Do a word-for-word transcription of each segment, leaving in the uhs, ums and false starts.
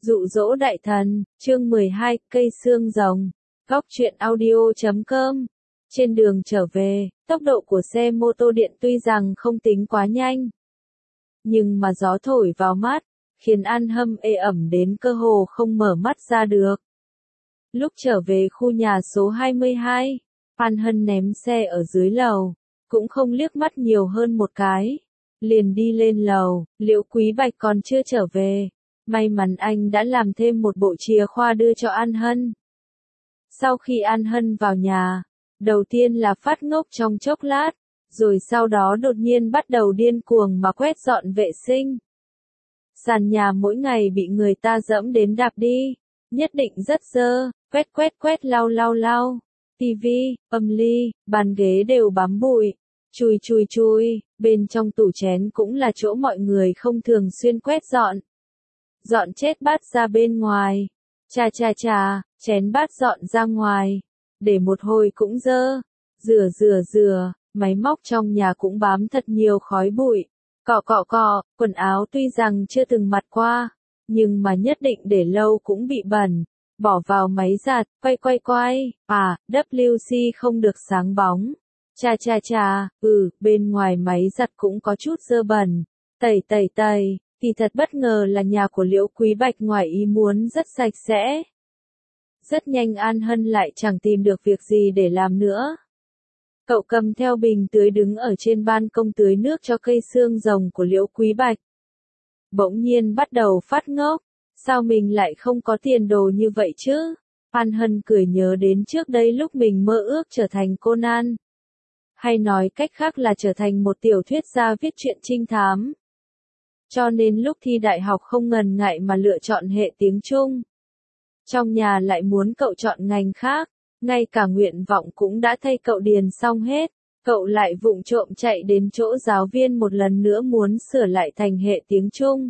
Dụ dỗ đại thần, chương mười hai, cây xương rồng. Góc truyện audio chấm com. Trên đường trở về, tốc độ của xe mô tô điện tuy rằng không tính quá nhanh, nhưng mà gió thổi vào mắt, khiến An Hâm ê ẩm đến cơ hồ không mở mắt ra được. Lúc trở về khu nhà số hai mươi hai, An Hân ném xe ở dưới lầu, cũng không liếc mắt nhiều hơn một cái, liền đi lên lầu. Liễu Quý Bạch còn chưa trở về, may mắn anh đã làm thêm một bộ chìa khóa đưa cho An Hân. Sau khi An Hân vào nhà, đầu tiên là phát ngốc trong chốc lát, rồi sau đó đột nhiên bắt đầu điên cuồng mà quét dọn vệ sinh. Sàn nhà mỗi ngày bị người ta dẫm đến đạp đi, nhất định rất dơ, quét quét quét lau lau lau, tivi, âm ly, bàn ghế đều bám bụi, chùi chùi chùi, bên trong tủ chén cũng là chỗ mọi người không thường xuyên quét dọn. Dọn chết bát ra bên ngoài, chà chà chà, chén bát dọn ra ngoài, để một hồi cũng dơ, rửa rửa rửa, máy móc trong nhà cũng bám thật nhiều khói bụi, cọ cọ cọ, quần áo tuy rằng chưa từng mặc qua, nhưng mà nhất định để lâu cũng bị bẩn, bỏ vào máy giặt, quay quay quay, à, W C không được sáng bóng, chà chà chà, ừ, bên ngoài máy giặt cũng có chút dơ bẩn, tẩy tẩy tẩy. Thì thật bất ngờ là nhà của Liễu Quý Bạch ngoài ý muốn rất sạch sẽ. Rất nhanh An Hân lại chẳng tìm được việc gì để làm nữa. Cậu cầm theo bình tưới đứng ở trên ban công tưới nước cho cây xương rồng của Liễu Quý Bạch. Bỗng nhiên bắt đầu phát ngốc, sao mình lại không có tiền đồ như vậy chứ? An Hân cười nhớ đến trước đây lúc mình mơ ước trở thành Conan. Hay nói cách khác là trở thành một tiểu thuyết gia viết truyện trinh thám. Cho nên lúc thi đại học không ngần ngại mà lựa chọn hệ tiếng Trung. Trong nhà lại muốn cậu chọn ngành khác, ngay cả nguyện vọng cũng đã thay cậu điền xong hết, cậu lại vụng trộm chạy đến chỗ giáo viên một lần nữa muốn sửa lại thành hệ tiếng Trung.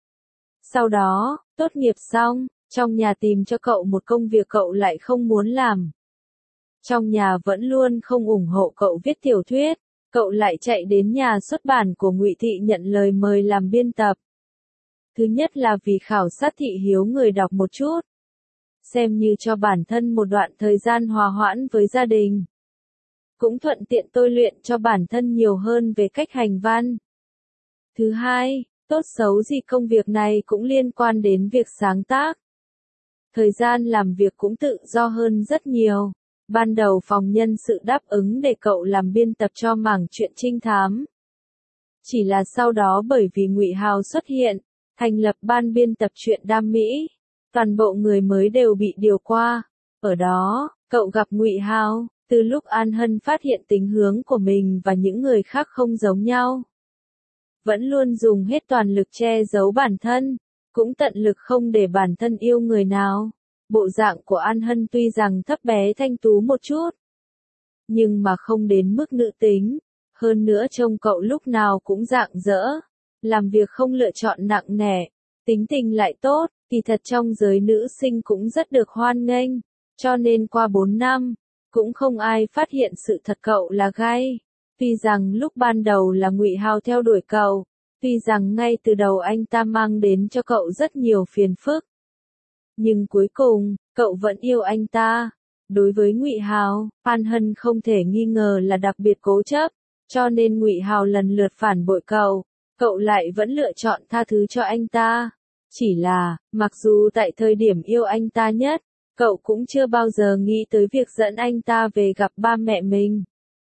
Sau đó, tốt nghiệp xong, trong nhà tìm cho cậu một công việc cậu lại không muốn làm. Trong nhà vẫn luôn không ủng hộ cậu viết tiểu thuyết. Cậu lại chạy đến nhà xuất bản của Ngụy Thị nhận lời mời làm biên tập. Thứ nhất là vì khảo sát thị hiếu người đọc một chút. Xem như cho bản thân một đoạn thời gian hòa hoãn với gia đình. Cũng thuận tiện tôi luyện cho bản thân nhiều hơn về cách hành văn. Thứ hai, tốt xấu gì công việc này cũng liên quan đến việc sáng tác. Thời gian làm việc cũng tự do hơn rất nhiều. Ban đầu phòng nhân sự đáp ứng để cậu làm biên tập cho mảng truyện trinh thám. Chỉ là sau đó bởi vì Ngụy Hào xuất hiện, thành lập ban biên tập truyện Đam Mỹ, toàn bộ người mới đều bị điều qua. Ở đó, cậu gặp Ngụy Hào, từ lúc An Hân phát hiện tính hướng của mình và những người khác không giống nhau. Vẫn luôn dùng hết toàn lực che giấu bản thân, cũng tận lực không để bản thân yêu người nào. Bộ dạng của An Hân tuy rằng thấp bé thanh tú một chút, nhưng mà không đến mức nữ tính, hơn nữa trông cậu lúc nào cũng rạng rỡ, làm việc không lựa chọn nặng nề, tính tình lại tốt, thì thật trong giới nữ sinh cũng rất được hoan nghênh, cho nên qua bốn năm, cũng không ai phát hiện sự thật cậu là gay. Tuy rằng lúc ban đầu là Ngụy Hào theo đuổi cậu, tuy rằng ngay từ đầu anh ta mang đến cho cậu rất nhiều phiền phức. Nhưng cuối cùng, cậu vẫn yêu anh ta. Đối với Ngụy Hào, An Hân không thể nghi ngờ là đặc biệt cố chấp, cho nên Ngụy Hào lần lượt phản bội cậu, cậu lại vẫn lựa chọn tha thứ cho anh ta. Chỉ là, mặc dù tại thời điểm yêu anh ta nhất, cậu cũng chưa bao giờ nghĩ tới việc dẫn anh ta về gặp ba mẹ mình.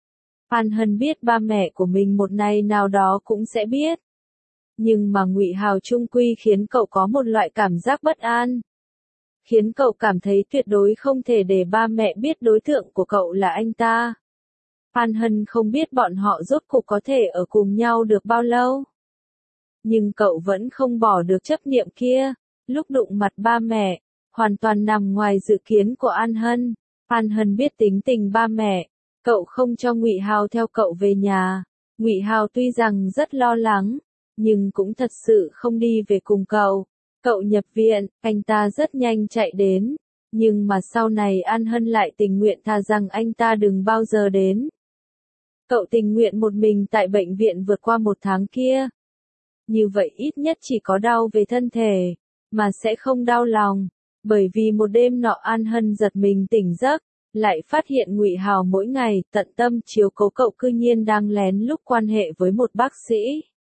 An Hân biết ba mẹ của mình một ngày nào đó cũng sẽ biết. Nhưng mà Ngụy Hào chung quy khiến cậu có một loại cảm giác bất an. Khiến cậu cảm thấy tuyệt đối không thể để ba mẹ biết đối tượng của cậu là anh ta. An Hân không biết bọn họ rốt cuộc có thể ở cùng nhau được bao lâu. Nhưng cậu vẫn không bỏ được chấp niệm kia, lúc đụng mặt ba mẹ, hoàn toàn nằm ngoài dự kiến của An Hân. An Hân biết tính tình ba mẹ, cậu không cho Ngụy Hào theo cậu về nhà. Ngụy Hào tuy rằng rất lo lắng, nhưng cũng thật sự không đi về cùng cậu. Cậu nhập viện, anh ta rất nhanh chạy đến, nhưng mà sau này An Hân lại tình nguyện thà rằng anh ta đừng bao giờ đến. Cậu tình nguyện một mình tại bệnh viện vượt qua một tháng kia. Như vậy ít nhất chỉ có đau về thân thể, mà sẽ không đau lòng. Bởi vì một đêm nọ An Hân giật mình tỉnh giấc, lại phát hiện Ngụy Hào mỗi ngày tận tâm chiếu cố cậu cư nhiên đang lén lút quan hệ với một bác sĩ.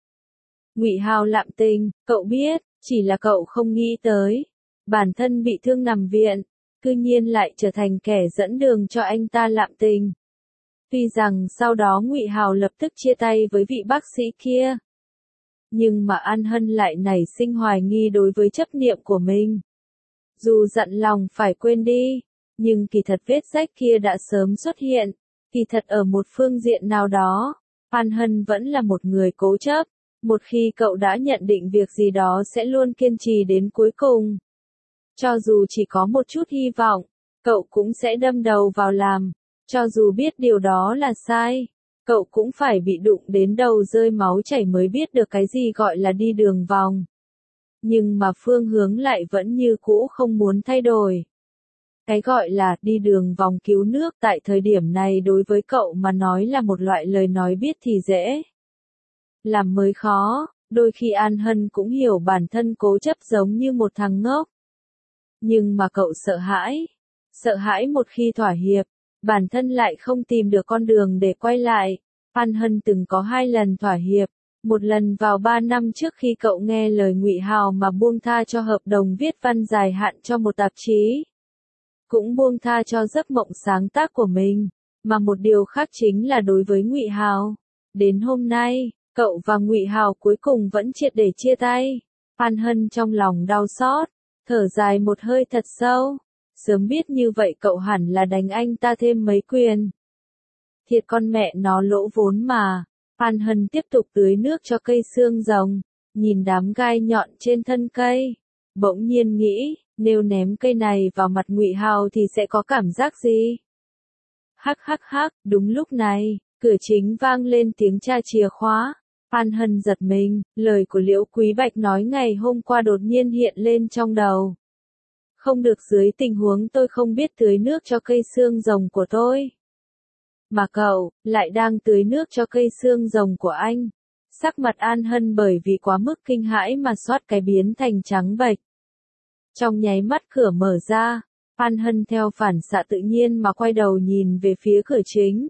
Ngụy Hào lạm tình, cậu biết, chỉ là cậu không nghĩ tới. Bản thân bị thương nằm viện, cư nhiên lại trở thành kẻ dẫn đường cho anh ta lạm tình. Tuy rằng sau đó Ngụy Hào lập tức chia tay với vị bác sĩ kia. Nhưng mà An Hân lại nảy sinh hoài nghi đối với chấp niệm của mình. Dù dặn lòng phải quên đi, nhưng kỳ thật vết rách kia đã sớm xuất hiện. Kỳ thật ở một phương diện nào đó, An Hân vẫn là một người cố chấp. Một khi cậu đã nhận định việc gì đó sẽ luôn kiên trì đến cuối cùng. Cho dù chỉ có một chút hy vọng, cậu cũng sẽ đâm đầu vào làm. Cho dù biết điều đó là sai, cậu cũng phải bị đụng đến đầu rơi máu chảy mới biết được cái gì gọi là đi đường vòng. Nhưng mà phương hướng lại vẫn như cũ không muốn thay đổi. Cái gọi là đi đường vòng cứu nước tại thời điểm này đối với cậu mà nói là một loại lời nói biết thì dễ. Làm mới khó, đôi khi An Hân cũng hiểu bản thân cố chấp giống như một thằng ngốc. Nhưng mà cậu sợ hãi. Sợ hãi một khi thỏa hiệp, bản thân lại không tìm được con đường để quay lại. An Hân từng có hai lần thỏa hiệp. Một lần vào ba năm trước khi cậu nghe lời Ngụy Hào mà buông tha cho hợp đồng viết văn dài hạn cho một tạp chí. Cũng buông tha cho giấc mộng sáng tác của mình. Mà một điều khác chính là đối với Ngụy Hào. Đến hôm nay, cậu và Ngụy Hào cuối cùng vẫn triệt để chia tay. An Hân trong lòng đau xót, thở dài một hơi thật sâu. Sớm biết như vậy cậu hẳn là đánh anh ta thêm mấy quyền. Thiệt con mẹ nó lỗ vốn mà. An Hân tiếp tục tưới nước cho cây xương rồng, nhìn đám gai nhọn trên thân cây. Bỗng nhiên nghĩ, nếu ném cây này vào mặt Ngụy Hào thì sẽ có cảm giác gì? Hắc hắc hắc, đúng lúc này, cửa chính vang lên tiếng tra chìa khóa. An Hân giật mình, lời của Liễu Quý Bạch nói ngày hôm qua đột nhiên hiện lên trong đầu. Không được, dưới tình huống tôi không biết tưới nước cho cây xương rồng của tôi. Mà cậu, lại đang tưới nước cho cây xương rồng của anh. Sắc mặt An Hân bởi vì quá mức kinh hãi mà xoát cái biến thành trắng bệch. Trong nháy mắt cửa mở ra, An Hân theo phản xạ tự nhiên mà quay đầu nhìn về phía cửa chính.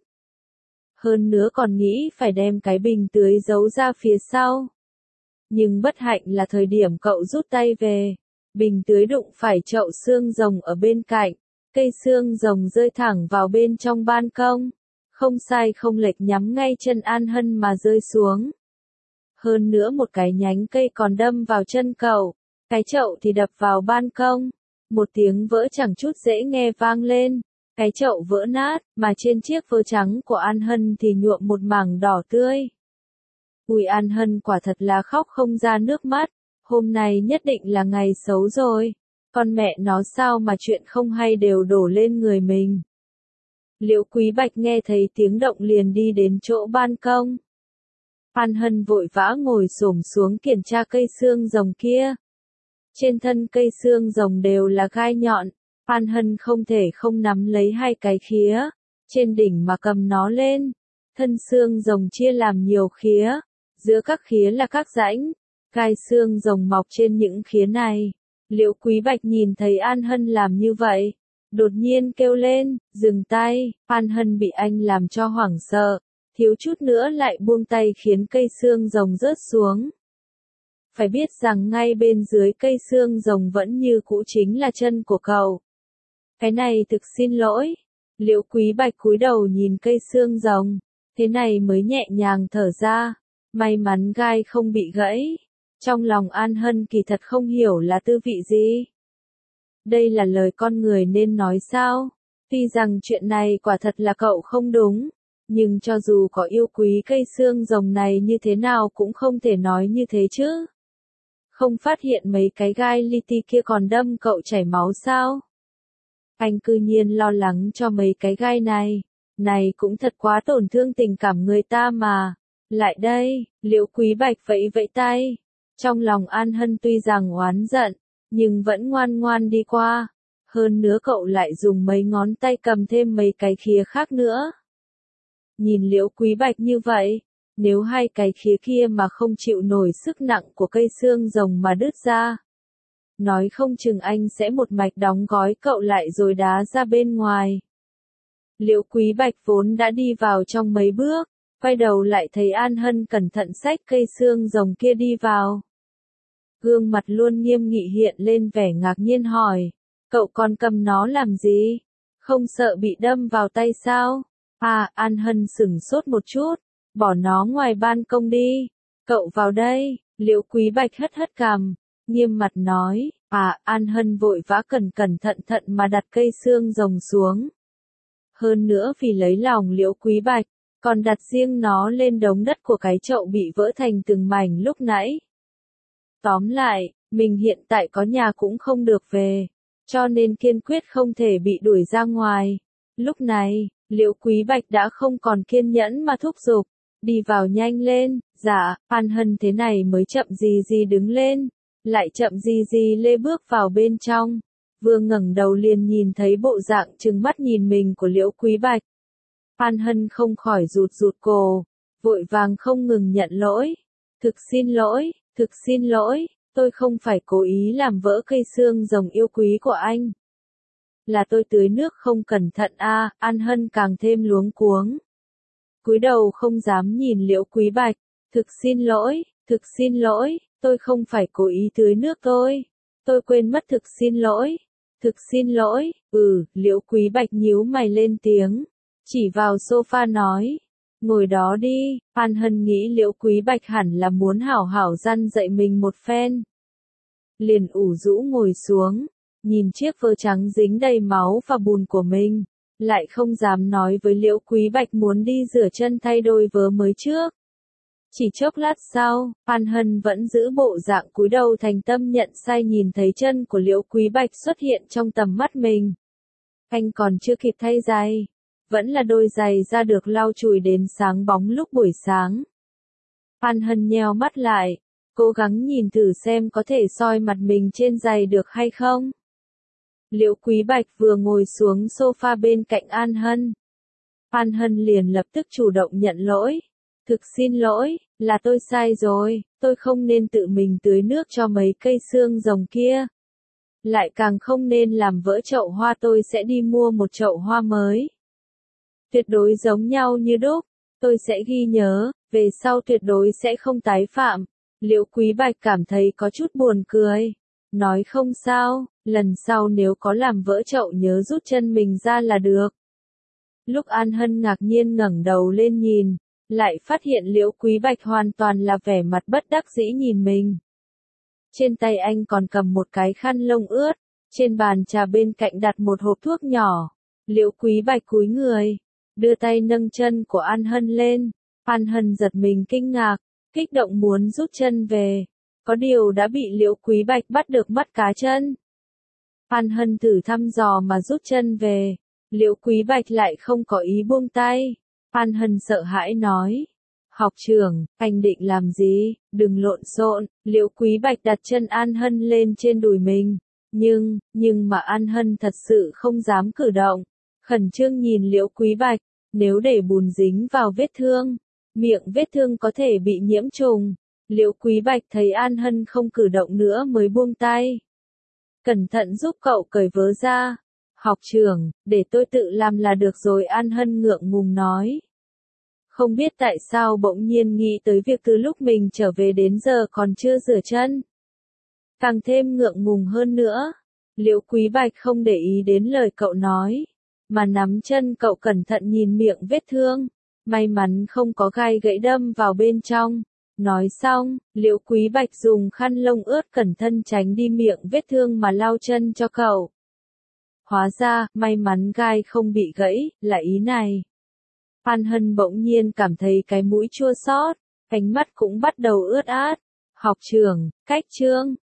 Hơn nữa còn nghĩ phải đem cái bình tưới giấu ra phía sau. Nhưng bất hạnh là thời điểm cậu rút tay về, bình tưới đụng phải chậu xương rồng ở bên cạnh, cây xương rồng rơi thẳng vào bên trong ban công. Không sai không lệch nhắm ngay chân An Hân mà rơi xuống. Hơn nữa một cái nhánh cây còn đâm vào chân cậu, cái chậu thì đập vào ban công. Một tiếng vỡ chẳng chút dễ nghe vang lên, cái chậu vỡ nát, mà trên chiếc vớ trắng của An Hân thì nhuộm một mảng đỏ tươi. Ui, An Hân quả thật là khóc không ra nước mắt, hôm nay nhất định là ngày xấu rồi. Con mẹ nó sao mà chuyện không hay đều đổ lên người mình. Liễu Quý Bạch nghe thấy tiếng động liền đi đến chỗ ban công. An Hân vội vã ngồi xổm xuống kiểm tra cây xương rồng kia. Trên thân cây xương rồng đều là gai nhọn. An Hân không thể không nắm lấy hai cái khía trên đỉnh mà cầm nó lên. Thân xương rồng chia làm nhiều khía, giữa các khía là các rãnh, gai xương rồng mọc trên những khía này. Liễu Quý Bạch nhìn thấy An Hân làm như vậy, đột nhiên kêu lên, dừng tay. An Hân bị anh làm cho hoảng sợ, thiếu chút nữa lại buông tay khiến cây xương rồng rớt xuống. Phải biết rằng ngay bên dưới cây xương rồng vẫn như cũ chính là chân của cậu. Cái này thực xin lỗi. Liễu Quý Bạch cúi đầu nhìn cây xương rồng, thế này mới nhẹ nhàng thở ra. May mắn gai không bị gãy. Trong lòng An Hân kỳ thật không hiểu là tư vị gì. Đây là lời con người nên nói sao? Tuy rằng chuyện này quả thật là cậu không đúng, nhưng cho dù có yêu quý cây xương rồng này như thế nào cũng không thể nói như thế chứ. Không phát hiện mấy cái gai li ti kia còn đâm cậu chảy máu sao? Anh cư nhiên lo lắng cho mấy cái gai này. Này cũng thật quá tổn thương tình cảm người ta mà. Lại đây, Liễu Quý Bạch vẫy vẫy tay. Trong lòng An Hân tuy rằng oán giận, nhưng vẫn ngoan ngoan đi qua. Hơn nữa cậu lại dùng mấy ngón tay cầm thêm mấy cái khía khác nữa. Nhìn Liễu Quý Bạch như vậy, nếu hai cái khía kia mà không chịu nổi sức nặng của cây xương rồng mà đứt ra, nói không chừng anh sẽ một mạch đóng gói cậu lại rồi đá ra bên ngoài. Liễu Quý Bạch vốn đã đi vào trong mấy bước, quay đầu lại thấy An Hân cẩn thận xách cây xương rồng kia đi vào. Gương mặt luôn nghiêm nghị hiện lên vẻ ngạc nhiên hỏi, cậu còn cầm nó làm gì? Không sợ bị đâm vào tay sao? À, An Hân sửng sốt một chút, bỏ nó ngoài ban công đi, cậu vào đây. Liễu Quý Bạch hất hất cằm, nghiêm mặt nói, à, An Hân vội vã cẩn cẩn thận thận mà đặt cây xương rồng xuống. Hơn nữa vì lấy lòng Liễu Quý Bạch, còn đặt riêng nó lên đống đất của cái chậu bị vỡ thành từng mảnh lúc nãy. Tóm lại, mình hiện tại có nhà cũng không được về, cho nên kiên quyết không thể bị đuổi ra ngoài. Lúc này, Liễu Quý Bạch đã không còn kiên nhẫn mà thúc giục, đi vào nhanh lên. Dạ, An Hân thế này mới chậm gì gì đứng lên, lại chậm gì gì lê bước vào bên trong. Vừa ngẩng đầu liền nhìn thấy bộ dạng trừng mắt nhìn mình của Liễu Quý Bạch. An Hân không khỏi rụt rụt cổ, vội vàng không ngừng nhận lỗi. Thực xin lỗi, thực xin lỗi, tôi không phải cố ý làm vỡ cây xương rồng yêu quý của anh. Là tôi tưới nước không cẩn thận a. À, An Hân càng thêm luống cuống. Cúi đầu không dám nhìn Liễu Quý Bạch. Thực xin lỗi, thực xin lỗi, tôi không phải cố ý tưới nước tôi. Tôi quên mất thực xin lỗi. Thực xin lỗi, ừ, Liễu Quý Bạch nhíu mày lên tiếng, chỉ vào sofa nói, ngồi đó đi. An Hân nghĩ Liễu Quý Bạch hẳn là muốn hảo hảo răn dạy mình một phen. Liền ủ rũ ngồi xuống, nhìn chiếc vớ trắng dính đầy máu và bùn của mình, lại không dám nói với Liễu Quý Bạch muốn đi rửa chân thay đôi vớ mới trước. Chỉ chốc lát sau, An Hân vẫn giữ bộ dạng cúi đầu thành tâm nhận sai nhìn thấy chân của Liễu Quý Bạch xuất hiện trong tầm mắt mình. Anh còn chưa kịp thay giày, vẫn là đôi giày da được lau chùi đến sáng bóng lúc buổi sáng. An Hân nheo mắt lại, cố gắng nhìn thử xem có thể soi mặt mình trên giày được hay không. Liễu Quý Bạch vừa ngồi xuống sofa bên cạnh An Hân. An Hân liền lập tức chủ động nhận lỗi. Thực xin lỗi, là tôi sai rồi, tôi không nên tự mình tưới nước cho mấy cây xương rồng kia. Lại càng không nên làm vỡ chậu hoa, tôi sẽ đi mua một chậu hoa mới. Tuyệt đối giống nhau như đúc, tôi sẽ ghi nhớ, về sau tuyệt đối sẽ không tái phạm. Liễu Quý Bạch cảm thấy có chút buồn cười. Nói không sao, lần sau nếu có làm vỡ chậu nhớ rút chân mình ra là được. Lúc An Hân ngạc nhiên ngẩng đầu lên nhìn, lại phát hiện Liễu Quý Bạch hoàn toàn là vẻ mặt bất đắc dĩ nhìn mình. Trên tay anh còn cầm một cái khăn lông ướt, trên bàn trà bên cạnh đặt một hộp thuốc nhỏ. Liễu Quý Bạch cúi người, đưa tay nâng chân của An Hân lên. An Hân giật mình kinh ngạc, kích động muốn rút chân về. Có điều đã bị Liễu Quý Bạch bắt được mắt cá chân. An Hân thử thăm dò mà rút chân về. Liễu Quý Bạch lại không có ý buông tay. An Hân sợ hãi nói, học trưởng, anh định làm gì, đừng lộn xộn. Liễu Quý Bạch đặt chân An Hân lên trên đùi mình, nhưng, nhưng mà An Hân thật sự không dám cử động, khẩn trương nhìn Liễu Quý Bạch, nếu để bùn dính vào vết thương, miệng vết thương có thể bị nhiễm trùng. Liễu Quý Bạch thấy An Hân không cử động nữa mới buông tay. Cẩn thận giúp cậu cởi vớ ra. Học trưởng, để tôi tự làm là được rồi. An Hân ngượng ngùng nói. Không biết tại sao bỗng nhiên nghĩ tới việc từ lúc mình trở về đến giờ còn chưa rửa chân. Càng thêm ngượng ngùng hơn nữa. Liễu Quý Bạch không để ý đến lời cậu nói, mà nắm chân cậu cẩn thận nhìn miệng vết thương. May mắn không có gai gãy đâm vào bên trong. Nói xong, Liễu Quý Bạch dùng khăn lông ướt cẩn thận tránh đi miệng vết thương mà lau chân cho cậu. Hóa ra, may mắn gai không bị gãy, là ý này. An Hân bỗng nhiên cảm thấy cái mũi chua xót, ánh mắt cũng bắt đầu ướt át. Học trưởng, cách chương.